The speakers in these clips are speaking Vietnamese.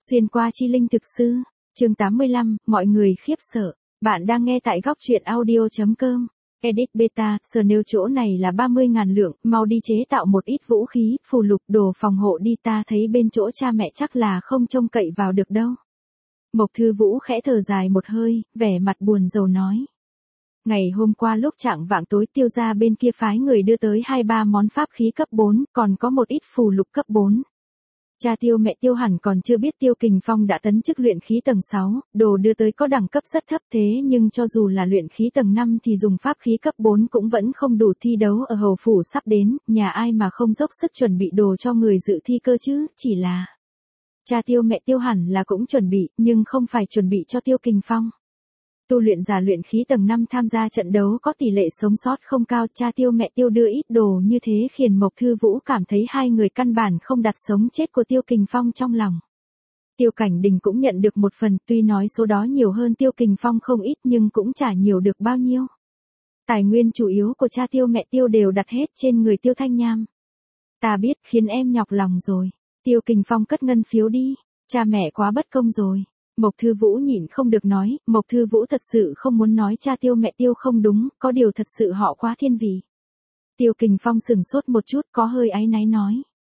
Xuyên qua chi linh thực sư, chương 85, mọi người khiếp sợ. Bạn đang nghe tại góc truyện audio.com. Edit beta, Snail chỗ này là 30.000 lượng, mau đi chế tạo một ít vũ khí, phù lục, đồ phòng hộ đi, ta thấy bên chỗ cha mẹ chắc là không trông cậy vào được đâu. Mộc Thư Vũ khẽ thở dài một hơi, vẻ mặt buồn rầu nói. Ngày hôm qua lúc chạng vạng tối Tiêu gia bên kia phái người đưa tới 2-3 món pháp khí cấp 4, còn có một ít phù lục cấp 4. Cha Tiêu mẹ Tiêu hẳn còn chưa biết Tiêu Kình Phong đã tấn chức luyện khí tầng 6, đồ đưa tới có đẳng cấp rất thấp thế nhưng cho dù là luyện khí tầng 5 thì dùng pháp khí cấp 4 cũng vẫn không đủ thi đấu ở hầu phủ sắp đến, nhà ai mà không dốc sức chuẩn bị đồ cho người dự thi cơ chứ, chỉ là... Cha Tiêu mẹ Tiêu hẳn là cũng chuẩn bị, nhưng không phải chuẩn bị cho Tiêu Kình Phong. Tu luyện giả luyện khí tầng 5 tham gia trận đấu có tỷ lệ sống sót không cao, cha Tiêu mẹ Tiêu đưa ít đồ như thế khiến Mộc Thư Vũ cảm thấy hai người căn bản không đặt sống chết của Tiêu Kình Phong trong lòng. Tiêu Cảnh Đình cũng nhận được một phần, tuy nói số đó nhiều hơn Tiêu Kình Phong không ít nhưng cũng chả nhiều được bao nhiêu. Tài nguyên chủ yếu của cha Tiêu mẹ Tiêu đều đặt hết trên người Tiêu Thanh Nham. Ta biết, khiến em nhọc lòng rồi. Tiêu Kình Phong cất ngân phiếu đi, cha mẹ quá bất công rồi. Mộc Thư Vũ nhịn không được nói, Mộc Thư Vũ thật sự không muốn nói cha Tiêu mẹ Tiêu không đúng, có điều thật sự họ quá thiên vị. Tiêu Kình Phong sừng sốt một chút, có hơi áy náy nói.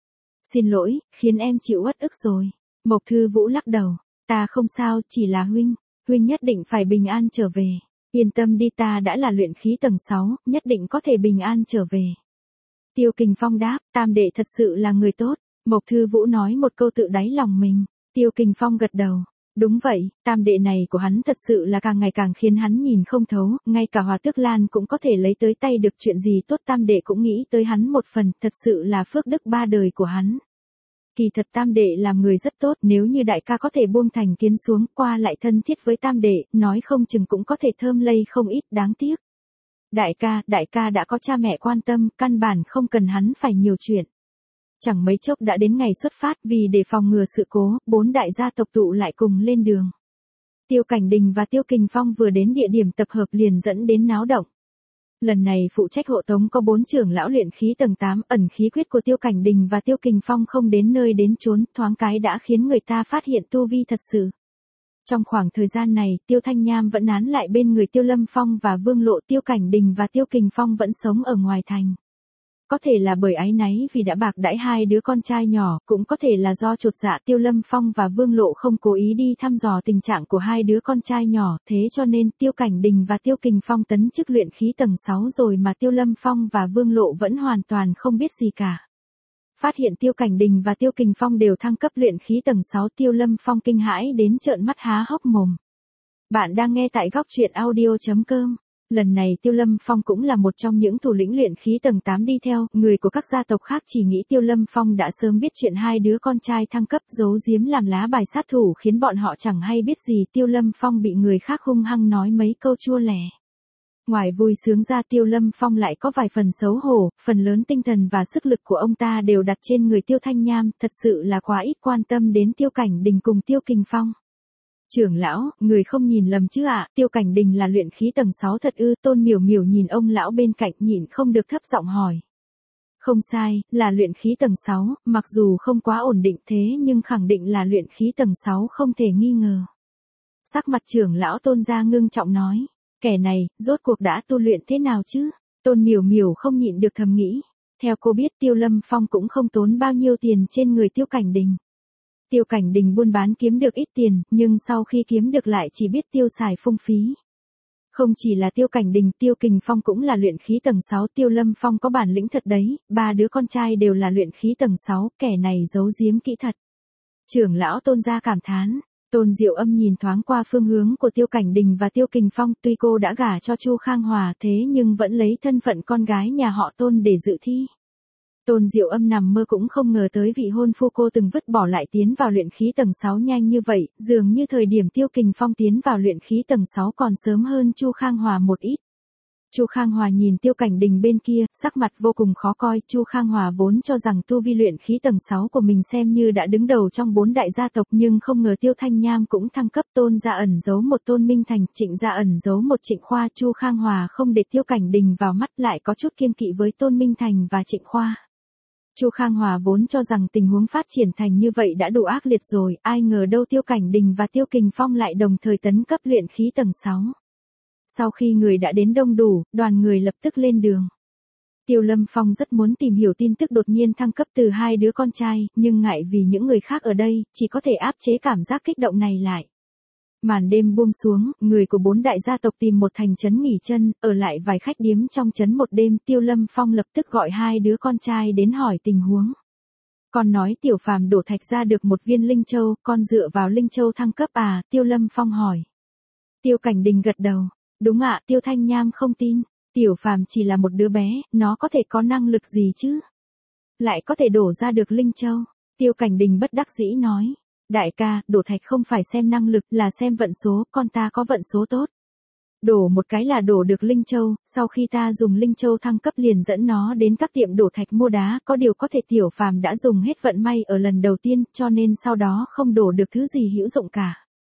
Xin lỗi, khiến em chịu uất ức rồi. Mộc Thư Vũ lắc đầu, ta không sao, chỉ là huynh nhất định phải bình an trở về. Yên tâm đi, ta đã là luyện khí tầng 6, nhất định có thể bình an trở về. Tiêu Kình Phong đáp, tam đệ thật sự là người tốt. Mộc Thư Vũ nói một câu tự đáy lòng mình. Tiêu Kình Phong gật đầu. Đúng vậy, tam đệ này của hắn thật sự là càng ngày càng khiến hắn nhìn không thấu, ngay cả Hòa Tước Lan cũng có thể lấy tới tay được chuyện gì tốt, tam đệ cũng nghĩ tới hắn một phần, thật sự là phước đức ba đời của hắn. Kỳ thật tam đệ làm người rất tốt, nếu như đại ca có thể buông thành kiến xuống, qua lại thân thiết với tam đệ, nói không chừng cũng có thể thơm lây không ít, đáng tiếc. Đại ca đã có cha mẹ quan tâm, căn bản không cần hắn phải nhiều chuyện. Chẳng mấy chốc đã đến ngày xuất phát, vì để phòng ngừa sự cố, 4 đại gia tộc tụ lại cùng lên đường. Tiêu Cảnh Đình và Tiêu Kình Phong vừa đến địa điểm tập hợp liền dẫn đến náo động. Lần này phụ trách hộ tống có 4 trưởng lão luyện khí tầng 8, ẩn khí quyết của Tiêu Cảnh Đình và Tiêu Kình Phong không đến nơi đến chốn, thoáng cái đã khiến người ta phát hiện tu vi thật sự. Trong khoảng thời gian này, Tiêu Thanh Nham vẫn nán lại bên người Tiêu Lâm Phong và Vương Lộ, Tiêu Cảnh Đình và Tiêu Kình Phong vẫn sống ở ngoài thành. Có thể là bởi áy náy vì đã bạc đãi hai đứa con trai nhỏ, cũng có thể là do chột dạ Tiêu Lâm Phong và Vương Lộ không cố ý đi thăm dò tình trạng của hai đứa con trai nhỏ, thế cho nên Tiêu Cảnh Đình và Tiêu Kình Phong tấn chức luyện khí tầng 6 rồi mà Tiêu Lâm Phong và Vương Lộ vẫn hoàn toàn không biết gì cả. Phát hiện Tiêu Cảnh Đình và Tiêu Kình Phong đều thăng cấp luyện khí tầng 6, Tiêu Lâm Phong kinh hãi đến trợn mắt há hốc mồm. Bạn đang nghe tại góc truyện audio.com. Lần này Tiêu Lâm Phong cũng là một trong những thủ lĩnh luyện khí tầng 8 đi theo, người của các gia tộc khác chỉ nghĩ Tiêu Lâm Phong đã sớm biết chuyện hai đứa con trai thăng cấp, giấu giếm làm lá bài sát thủ khiến bọn họ chẳng hay biết gì. Tiêu Lâm Phong bị người khác hung hăng nói mấy câu chua lẻ. Ngoài vui sướng ra, Tiêu Lâm Phong lại có vài phần xấu hổ, phần lớn tinh thần và sức lực của ông ta đều đặt trên người Tiêu Thanh Nham, thật sự là quá ít quan tâm đến Tiêu Cảnh Đình cùng Tiêu Kình Phong. Trưởng lão, người không nhìn lầm chứ ạ, Tiêu Cảnh Đình là luyện khí tầng 6 thật ư? Tôn Miểu Miểu nhìn ông lão bên cạnh nhịn không được thấp giọng hỏi. Không sai, là luyện khí tầng 6, mặc dù không quá ổn định thế nhưng khẳng định là luyện khí tầng 6 không thể nghi ngờ. Sắc mặt trưởng lão Tôn gia ngưng trọng nói, kẻ này, rốt cuộc đã tu luyện thế nào chứ? Tôn Miểu Miểu không nhịn được thầm nghĩ. Theo cô biết Tiêu Lâm Phong cũng không tốn bao nhiêu tiền trên người Tiêu Cảnh Đình. Tiêu Cảnh Đình buôn bán kiếm được ít tiền, nhưng sau khi kiếm được lại chỉ biết tiêu xài phung phí. Không chỉ là Tiêu Cảnh Đình, Tiêu Kình Phong cũng là luyện khí tầng 6, Tiêu Lâm Phong có bản lĩnh thật đấy, 3 đứa con trai đều là luyện khí tầng 6, kẻ này giấu giếm kỹ thật. Trưởng lão Tôn gia cảm thán. Tôn Diệu Âm nhìn thoáng qua phương hướng của Tiêu Cảnh Đình và Tiêu Kình Phong, tuy cô đã gả cho Chu Khang Hòa thế nhưng vẫn lấy thân phận con gái nhà họ Tôn để dự thi. Tôn Diệu Âm nằm mơ cũng không ngờ tới vị hôn phu cô từng vứt bỏ lại tiến vào luyện khí tầng 6 nhanh như vậy, dường như thời điểm Tiêu Kình Phong tiến vào luyện khí tầng 6 còn sớm hơn Chu Khang Hòa một ít. Chu Khang Hòa nhìn Tiêu Cảnh Đình bên kia, sắc mặt vô cùng khó coi, Chu Khang Hòa vốn cho rằng tu vi luyện khí tầng 6 của mình xem như đã đứng đầu trong 4 đại gia tộc nhưng không ngờ Tiêu Thanh Nham cũng thăng cấp, Tôn gia ẩn giấu một Tôn Minh Thành, Trịnh gia ẩn giấu một Trịnh Khoa, Chu Khang Hòa không để Tiêu Cảnh Đình vào mắt lại có chút kiêng kỵ với Tôn Minh Thành và Trịnh Khoa. Chu Khang Hòa vốn cho rằng tình huống phát triển thành như vậy đã đủ ác liệt rồi, ai ngờ đâu Tiêu Cảnh Đình và Tiêu Kình Phong lại đồng thời tấn cấp luyện khí tầng 6. Sau khi người đã đến đông đủ, đoàn người lập tức lên đường. Tiêu Lâm Phong rất muốn tìm hiểu tin tức đột nhiên thăng cấp từ hai đứa con trai, nhưng ngại vì những người khác ở đây, chỉ có thể áp chế cảm giác kích động này lại. Màn đêm buông xuống, người của 4 đại gia tộc tìm một thành trấn nghỉ chân, ở lại vài khách điếm trong trấn một đêm. Tiêu Lâm Phong lập tức gọi hai đứa con trai đến hỏi tình huống. Con nói Tiểu Phàm đổ thạch ra được một viên linh châu, con dựa vào linh châu thăng cấp à? Tiêu Lâm Phong hỏi. Tiêu Cảnh Đình gật đầu. Đúng ạ. Tiêu Thanh Nham không tin. Tiểu Phàm chỉ là một đứa bé, nó có thể có năng lực gì chứ? Lại có thể đổ ra được linh châu. Tiêu Cảnh Đình bất đắc dĩ nói. Đại ca, đổ thạch không phải xem năng lực, là xem vận số, con ta có vận số tốt. Đổ một cái là đổ được linh châu, sau khi ta dùng linh châu thăng cấp liền dẫn nó đến các tiệm đổ thạch mua đá, có điều có thể Tiểu Phàm đã dùng hết vận may ở lần đầu tiên, cho nên sau đó không đổ được thứ gì hữu dụng cả.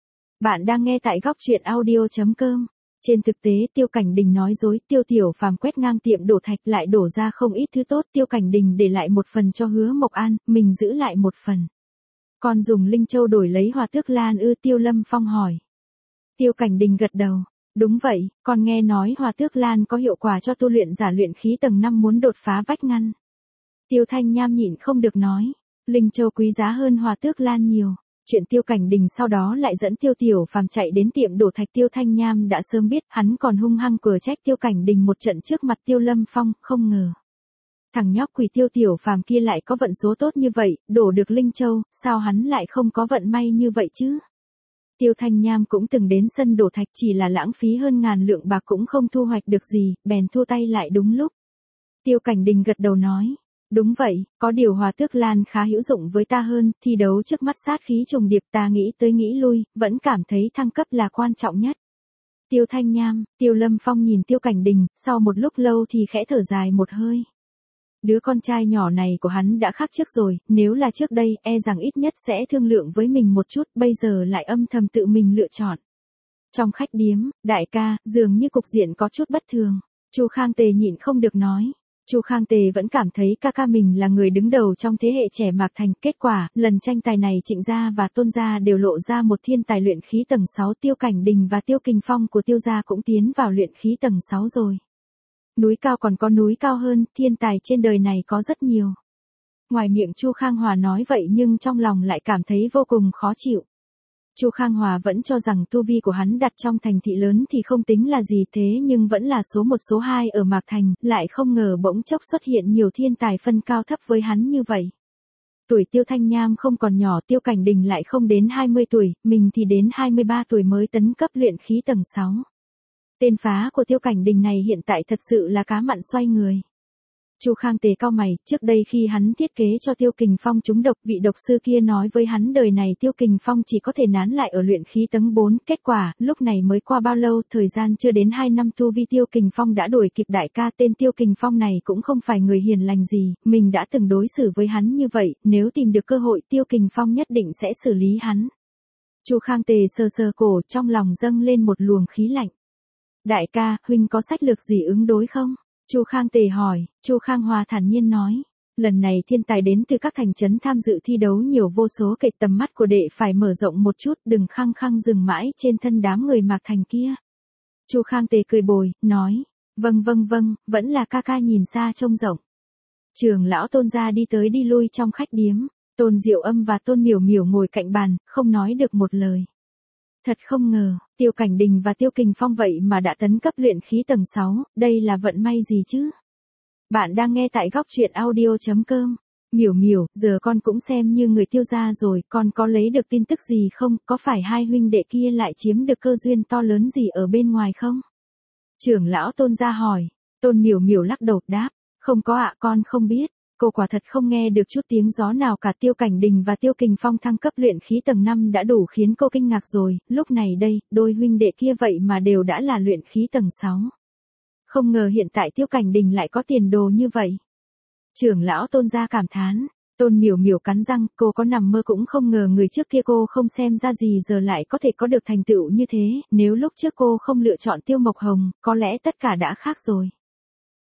Bạn đang nghe tại góc truyện audio.com. Trên thực tế Tiêu Cảnh Đình nói dối, Tiểu Phàm quét ngang tiệm đổ thạch lại đổ ra không ít thứ tốt, Tiêu Cảnh Đình để lại một phần cho Hứa Mộc An, mình giữ lại một phần. Con dùng linh châu đổi lấy Hòa Tước Lan ư? Tiêu Lâm Phong hỏi. Tiêu Cảnh Đình gật đầu. Đúng vậy, con nghe nói Hòa Tước Lan có hiệu quả cho tu luyện giả luyện khí tầng 5 muốn đột phá vách ngăn. Tiêu Thanh Nham nhịn không được nói. Linh châu quý giá hơn Hòa Tước Lan nhiều. Chuyện Tiêu Cảnh Đình sau đó lại dẫn Tiểu Phàm chạy đến tiệm đổ thạch. Tiêu Thanh Nham đã sớm biết, hắn còn hung hăng cửa trách Tiêu Cảnh Đình một trận trước mặt Tiêu Lâm Phong, không ngờ. Thằng nhóc quỷ Tiểu Phàm kia lại có vận số tốt như vậy, đổ được linh châu, sao hắn lại không có vận may như vậy chứ? Tiêu Thanh Nham cũng từng đến sân đổ thạch, chỉ là lãng phí hơn ngàn lượng bạc cũng không thu hoạch được gì, bèn thu tay lại đúng lúc. Tiêu Cảnh Đình gật đầu nói. Đúng vậy, có điều Hòa Tước Lan khá hữu dụng với ta hơn, thi đấu trước mắt sát khí trùng điệp, ta nghĩ tới nghĩ lui, vẫn cảm thấy thăng cấp là quan trọng nhất. Tiêu Thanh Nham, Tiêu Lâm Phong nhìn Tiêu Cảnh Đình, sau một lúc lâu thì khẽ thở dài một hơi. Đứa con trai nhỏ này của hắn đã khác trước rồi, nếu là trước đây, e rằng ít nhất sẽ thương lượng với mình một chút, bây giờ lại âm thầm tự mình lựa chọn. Trong khách điếm, đại ca, dường như cục diện có chút bất thường. Chu Khang Tề nhịn không được nói. Chu Khang Tề vẫn cảm thấy ca mình là người đứng đầu trong thế hệ trẻ Mạc Thành, kết quả, lần tranh tài này Trịnh gia và Tôn gia đều lộ ra một thiên tài luyện khí tầng 6, Tiêu Cảnh Đình và Tiêu Kình Phong của Tiêu gia cũng tiến vào luyện khí tầng 6 rồi. Núi cao còn có núi cao hơn, thiên tài trên đời này có rất nhiều. Ngoài miệng Chu Khang Hòa nói vậy nhưng trong lòng lại cảm thấy vô cùng khó chịu. Chu Khang Hòa vẫn cho rằng tu vi của hắn đặt trong thành thị lớn thì không tính là gì, thế nhưng vẫn là số 1 số 2 ở Mạc Thành, lại không ngờ bỗng chốc xuất hiện nhiều thiên tài phân cao thấp với hắn như vậy. Tuổi Tiêu Thanh Nham không còn nhỏ, Tiêu Cảnh Đình lại không đến 20 tuổi, mình thì đến 23 tuổi mới tấn cấp luyện khí tầng 6. Tên phá của Tiêu Cảnh Đình này hiện tại thật sự là cá mặn xoay người. Chu Khang Tề cau mày, trước đây khi hắn thiết kế cho Tiêu Kình Phong trúng độc, vị độc sư kia nói với hắn đời này Tiêu Kình Phong chỉ có thể nán lại ở luyện khí tầng 4, kết quả, lúc này mới qua bao lâu, thời gian chưa đến 2 năm tu vi Tiêu Kình Phong đã đuổi kịp đại ca. Tên Tiêu Kình Phong này cũng không phải người hiền lành gì, mình đã từng đối xử với hắn như vậy, nếu tìm được cơ hội Tiêu Kình Phong nhất định sẽ xử lý hắn. Chu Khang Tề sờ sờ cổ, trong lòng dâng lên một luồng khí lạnh. Đại ca, huynh có sách lược gì ứng đối không? Chu Khang Tề hỏi. Chu Khang Hòa thản nhiên nói. Lần này thiên tài đến từ các thành trấn tham dự thi đấu nhiều vô số kể, tầm mắt của đệ phải mở rộng một chút, đừng khăng khăng dừng mãi trên thân đám người Mạc Thành kia. Chu Khang Tề cười bồi, nói. Vâng, vẫn là ca nhìn xa trông rộng. Trưởng lão Tôn gia đi tới đi lui trong khách điếm. Tôn Diệu Âm và Tôn Miểu Miểu ngồi cạnh bàn, không nói được một lời. Thật không ngờ, Tiêu Cảnh Đình và Tiêu Kình Phong vậy mà đã tấn cấp luyện khí tầng 6, đây là vận may gì chứ? Bạn đang nghe tại góc truyện audio.com. Miểu, giờ con cũng xem như người Tiêu gia rồi, con có lấy được tin tức gì không? Có phải hai huynh đệ kia lại chiếm được cơ duyên to lớn gì ở bên ngoài không? Trưởng lão Tôn gia hỏi. Tôn Miểu lắc đầu đáp. Không có ạ, con không biết. Cô quả thật không nghe được chút tiếng gió nào cả. Tiêu Cảnh Đình và Tiêu Kình Phong thăng cấp luyện khí tầng 5 đã đủ khiến cô kinh ngạc rồi, lúc này đây, đôi huynh đệ kia vậy mà đều đã là luyện khí tầng 6. Không ngờ hiện tại Tiêu Cảnh Đình lại có tiền đồ như vậy. Trưởng lão Tôn gia cảm thán. Tôn Miểu cắn răng, cô có nằm mơ cũng không ngờ người trước kia cô không xem ra gì giờ lại có thể có được thành tựu như thế, nếu lúc trước cô không lựa chọn Tiêu Mộc Hồng, có lẽ tất cả đã khác rồi.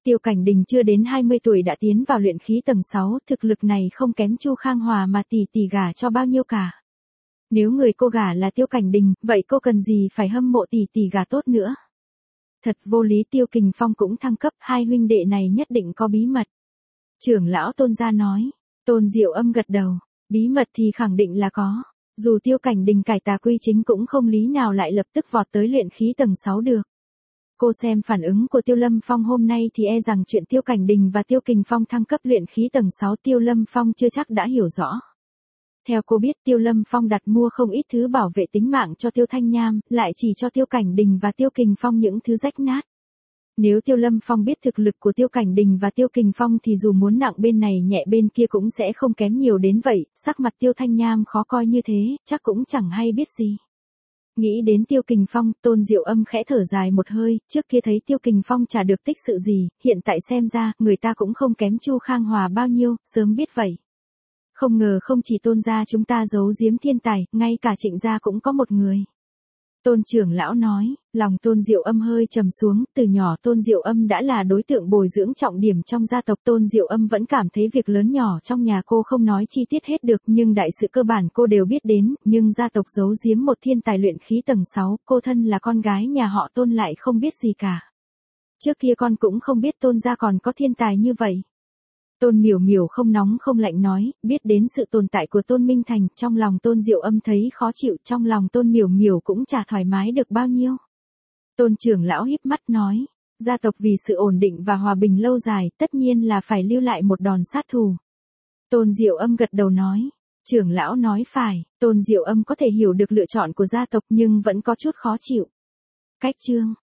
Tiêu Cảnh Đình chưa đến 20 tuổi đã tiến vào luyện khí tầng 6, thực lực này không kém Chu Khang Hòa mà tỷ tỷ gả cho bao nhiêu cả. Nếu người cô gả là Tiêu Cảnh Đình, vậy cô cần gì phải hâm mộ tỷ tỷ gả tốt nữa. Thật vô lý, Tiêu Kình Phong cũng thăng cấp, hai huynh đệ này nhất định có bí mật. Trưởng lão Tôn gia nói. Tôn Diệu Âm gật đầu, bí mật thì khẳng định là có. Dù Tiêu Cảnh Đình cải tà quy chính cũng không lý nào lại lập tức vọt tới luyện khí tầng 6 được. Cô xem phản ứng của Tiêu Lâm Phong hôm nay thì e rằng chuyện Tiêu Cảnh Đình và Tiêu Kình Phong thăng cấp luyện khí tầng 6 Tiêu Lâm Phong chưa chắc đã hiểu rõ. Theo cô biết Tiêu Lâm Phong đặt mua không ít thứ bảo vệ tính mạng cho Tiêu Thanh Nham, lại chỉ cho Tiêu Cảnh Đình và Tiêu Kình Phong những thứ rách nát. Nếu Tiêu Lâm Phong biết thực lực của Tiêu Cảnh Đình và Tiêu Kình Phong thì dù muốn nặng bên này nhẹ bên kia cũng sẽ không kém nhiều đến vậy, sắc mặt Tiêu Thanh Nham khó coi như thế, chắc cũng chẳng hay biết gì. Nghĩ đến Tiêu Kình Phong, Tôn Diệu Âm khẽ thở dài một hơi, trước kia thấy Tiêu Kình Phong chả được tích sự gì, hiện tại xem ra, người ta cũng không kém Chu Khang Hòa bao nhiêu, sớm biết vậy. Không ngờ không chỉ Tôn gia chúng ta giấu giếm thiên tài, ngay cả Trịnh gia cũng có một người. Tôn trưởng lão nói, lòng Tôn Diệu Âm hơi trầm xuống, từ nhỏ Tôn Diệu Âm đã là đối tượng bồi dưỡng trọng điểm trong gia tộc. Tôn Diệu Âm vẫn cảm thấy việc lớn nhỏ trong nhà cô không nói chi tiết hết được, nhưng đại sự cơ bản cô đều biết đến, nhưng gia tộc giấu giếm một thiên tài luyện khí tầng 6, cô thân là con gái nhà họ Tôn lại không biết gì cả. Trước kia con cũng không biết Tôn gia còn có thiên tài như vậy. Tôn Miểu Miểu không nóng không lạnh nói, biết đến sự tồn tại của Tôn Minh Thành, trong lòng Tôn Diệu Âm thấy khó chịu, trong lòng Tôn Miểu Miểu cũng chả thoải mái được bao nhiêu. Tôn trưởng lão híp mắt nói, gia tộc vì sự ổn định và hòa bình lâu dài, tất nhiên là phải lưu lại một đòn sát thủ. Tôn Diệu Âm gật đầu nói, trưởng lão nói phải, Tôn Diệu Âm có thể hiểu được lựa chọn của gia tộc nhưng vẫn có chút khó chịu. Cách chương